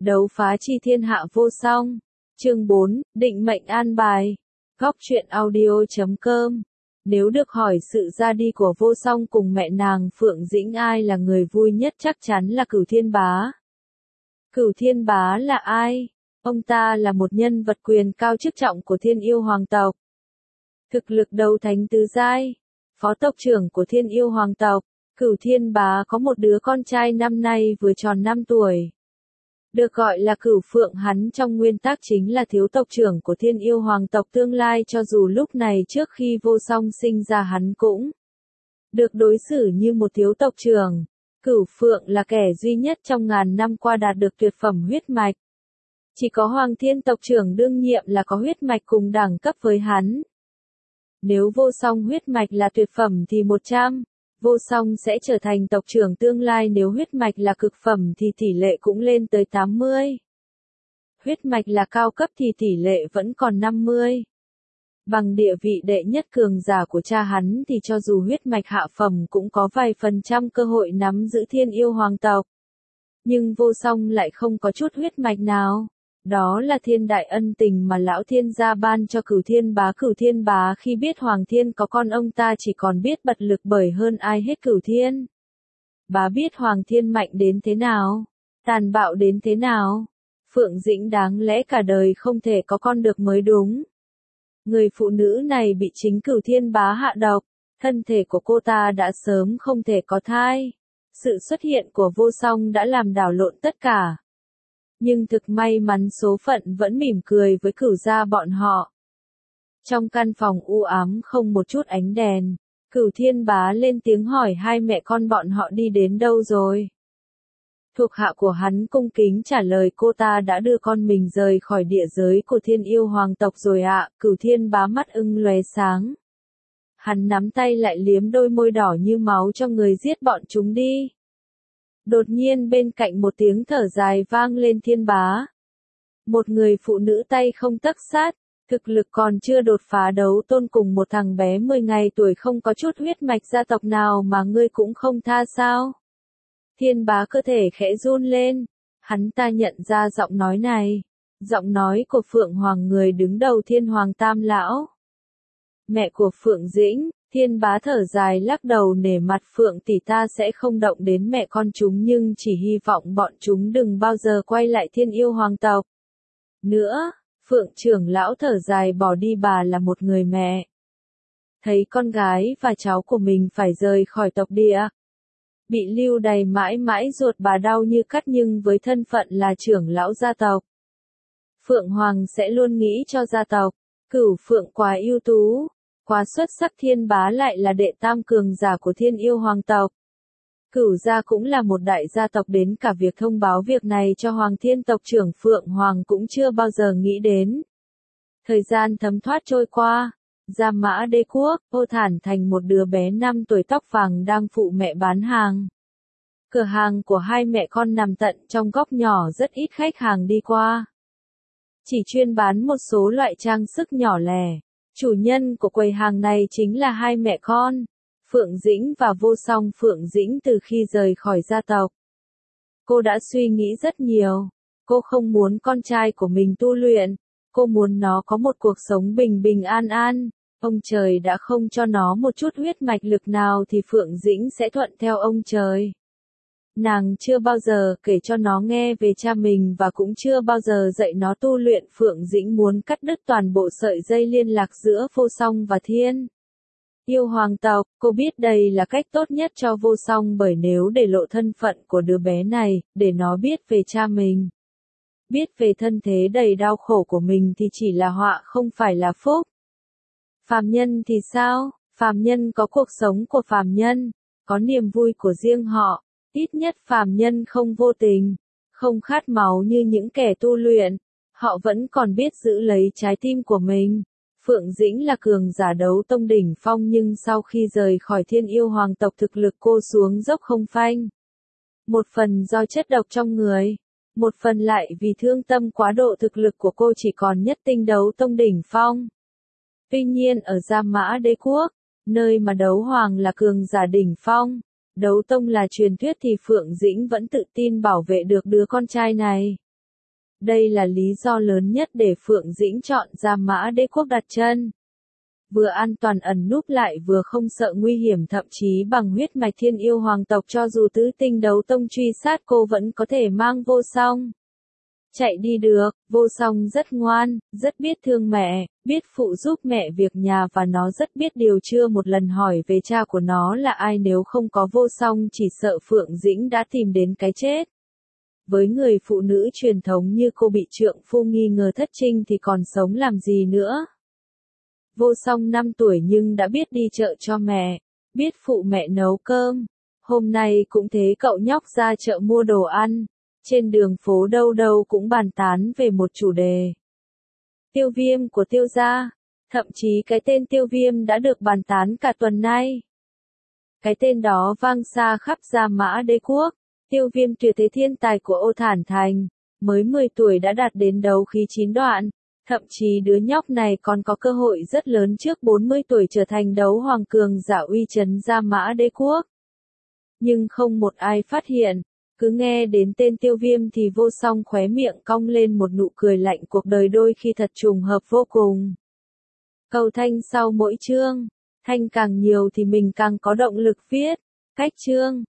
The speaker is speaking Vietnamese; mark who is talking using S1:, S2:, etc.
S1: Đấu phá chi thiên hạ vô song. Chương 4, định mệnh an bài. Góc truyện audio.com. Nếu được hỏi sự ra đi của vô song cùng mẹ nàng Phượng Dĩnh ai là người vui nhất chắc chắn là Cửu Thiên Bá. Cửu Thiên Bá là ai? Ông ta là một nhân vật quyền cao chức trọng của Thiên Yêu Hoàng tộc. Thực lực đấu thánh tứ giai, phó tộc trưởng của Thiên Yêu Hoàng tộc. Cửu Thiên Bá có một đứa con trai năm nay vừa tròn 5 tuổi. Được gọi là Cửu Phượng, hắn trong nguyên tắc chính là thiếu tộc trưởng của Thiên Yêu Hoàng tộc tương lai, cho dù lúc này trước khi vô song sinh ra hắn cũng được đối xử như một thiếu tộc trưởng. Cửu Phượng là kẻ duy nhất trong ngàn năm qua đạt được tuyệt phẩm huyết mạch. Chỉ có Hoàng Thiên tộc trưởng đương nhiệm là có huyết mạch cùng đẳng cấp với hắn. Nếu vô song huyết mạch là tuyệt phẩm thì 100. Vô song sẽ trở thành tộc trưởng tương lai, nếu huyết mạch là cực phẩm thì tỷ lệ cũng lên tới 80. Huyết mạch là cao cấp thì tỷ lệ vẫn còn 50. Bằng địa vị đệ nhất cường giả của cha hắn thì cho dù huyết mạch hạ phẩm cũng có vài % cơ hội nắm giữ Thiên Yêu Hoàng tộc. Nhưng vô song lại không có chút huyết mạch nào. Đó là thiên đại ân tình mà lão thiên gia ban cho Cửu Thiên Bá. Cửu Thiên Bá khi biết Hoàng Thiên có con, ông ta chỉ còn biết bật lực bởi hơn ai hết. Cửu Thiên Bá biết Hoàng Thiên mạnh đến thế nào, tàn bạo đến thế nào. Phượng Dĩnh đáng lẽ cả đời không thể có con được mới đúng. Người phụ nữ này bị chính Cửu Thiên Bá hạ độc, thân thể của cô ta đã sớm không thể có thai. Sự xuất hiện của vô song đã làm đảo lộn tất cả. Nhưng thực may mắn số phận vẫn mỉm cười với Cửu gia bọn họ. Trong căn phòng u ám không một chút ánh đèn, Cửu Thiên Bá lên tiếng hỏi hai mẹ con bọn họ đi đến đâu rồi. Thuộc hạ của hắn cung kính trả lời cô ta đã đưa con mình rời khỏi địa giới của Thiên Yêu Hoàng tộc rồi ạ. Cửu Thiên Bá mắt ưng lóe sáng. Hắn nắm tay lại liếm đôi môi đỏ như máu cho người giết bọn chúng đi. Đột nhiên bên cạnh một tiếng thở dài vang lên. Thiên Bá, một người phụ nữ tay không tấc sát, thực lực còn chưa đột phá đấu tôn cùng một thằng bé 10 ngày tuổi không có chút huyết mạch gia tộc nào mà ngươi cũng không tha sao? Thiên Bá cơ thể khẽ run lên, hắn ta nhận ra giọng nói này, giọng nói của Phượng Hoàng, người đứng đầu Thiên Hoàng Tam Lão. Mẹ của Phượng Dĩnh. Thiên Bá thở dài lắc đầu, nể mặt Phượng tỷ, ta sẽ không động đến mẹ con chúng, nhưng chỉ hy vọng bọn chúng đừng bao giờ quay lại Thiên Yêu Hoàng tộc nữa. Phượng trưởng lão thở dài bỏ đi, bà là một người mẹ. Thấy con gái và cháu của mình phải rời khỏi tộc địa, bị lưu đày mãi mãi, ruột bà đau như cắt, nhưng với thân phận là trưởng lão gia tộc, Phượng Hoàng sẽ luôn nghĩ cho gia tộc. Cửu Phượng quá ưu tú, quá xuất sắc. Thiên Bá lại là đệ tam cường giả của Thiên Yêu Hoàng tộc. Cửu gia cũng là một đại gia tộc, đến cả việc thông báo việc này cho Hoàng Thiên tộc trưởng Phượng Hoàng cũng chưa bao giờ nghĩ đến. Thời gian thấm thoát trôi qua, Gia Mã Đế Quốc, Ô Thản thành một đứa bé 5 tuổi tóc vàng đang phụ mẹ bán hàng. Cửa hàng của hai mẹ con nằm tận trong góc nhỏ, rất ít khách hàng đi qua. Chỉ chuyên bán một số loại trang sức nhỏ lẻ. Chủ nhân của quầy hàng này chính là hai mẹ con, Phượng Dĩnh và vô song. Phượng Dĩnh từ khi rời khỏi gia tộc, cô đã suy nghĩ rất nhiều. Cô không muốn con trai của mình tu luyện, cô muốn nó có một cuộc sống bình bình an an. Ông trời đã không cho nó một chút huyết mạch lực nào thì Phượng Dĩnh sẽ thuận theo ông trời. Nàng chưa bao giờ kể cho nó nghe về cha mình và cũng chưa bao giờ dạy nó tu luyện. Phượng Dĩnh muốn cắt đứt toàn bộ sợi dây liên lạc giữa vô song và Thiên Yêu Hoàng tộc. Cô biết đây là cách tốt nhất cho vô song, bởi nếu để lộ thân phận của đứa bé này, để nó biết về cha mình, biết về thân thế đầy đau khổ của mình thì chỉ là họa không phải là phúc. Phàm nhân thì sao? Phàm nhân có cuộc sống của phàm nhân, có niềm vui của riêng họ. Ít nhất phàm nhân không vô tình, không khát máu như những kẻ tu luyện. Họ vẫn còn biết giữ lấy trái tim của mình. Phượng Dĩnh là cường giả đấu tông đỉnh phong, nhưng sau khi rời khỏi Thiên Yêu Hoàng tộc thực lực cô xuống dốc không phanh. Một phần do chất độc trong người, một phần lại vì thương tâm quá độ. Thực lực của cô chỉ còn nhất tinh đấu tông đỉnh phong. Tuy nhiên ở Gia Mã Đế Quốc, nơi mà đấu hoàng là cường giả đỉnh phong, đấu tông là truyền thuyết, thì Phượng Dĩnh vẫn tự tin bảo vệ được đứa con trai này. Đây là lý do lớn nhất để Phượng Dĩnh chọn Gia Mã Đế Quốc đặt chân. Vừa an toàn ẩn núp lại vừa không sợ nguy hiểm, thậm chí bằng huyết mạch Thiên Yêu hoàng tộc cho dù tứ tinh đấu tông truy sát cô vẫn có thể mang Vô Song chạy đi được. Vô Song rất ngoan, rất biết thương mẹ, biết phụ giúp mẹ việc nhà và nó rất biết điều, chưa một lần hỏi về cha của nó là ai. Nếu không có Vô Song chỉ sợ Phượng Dĩnh đã tìm đến cái chết. Với người phụ nữ truyền thống như cô bị trượng phu nghi ngờ thất trinh thì còn sống làm gì nữa. Vô Song 5 tuổi nhưng đã biết đi chợ cho mẹ, biết phụ mẹ nấu cơm. Hôm nay cũng thế, cậu nhóc ra chợ mua đồ ăn. Trên đường phố đâu đâu cũng bàn tán về một chủ đề. Tiêu Viêm của Tiêu gia. Thậm chí cái tên Tiêu Viêm đã được bàn tán cả tuần nay. Cái tên đó vang xa khắp Gia Mã Đế Quốc. Tiêu Viêm tuyệt thế thiên tài của Ô Thản Thành. Mới 10 tuổi đã đạt đến đấu khí 9 đoạn. Thậm chí đứa nhóc này còn có cơ hội rất lớn trước 40 tuổi trở thành đấu hoàng cường giả uy chấn Gia Mã Đế Quốc. Nhưng không một ai phát hiện. Cứ nghe đến tên Tiêu Viêm thì Vô Song khóe miệng cong lên một nụ cười lạnh, cuộc đời đôi khi thật trùng hợp vô cùng. Cầu thanh sau mỗi chương, thanh càng nhiều thì mình càng có động lực viết. Cách chương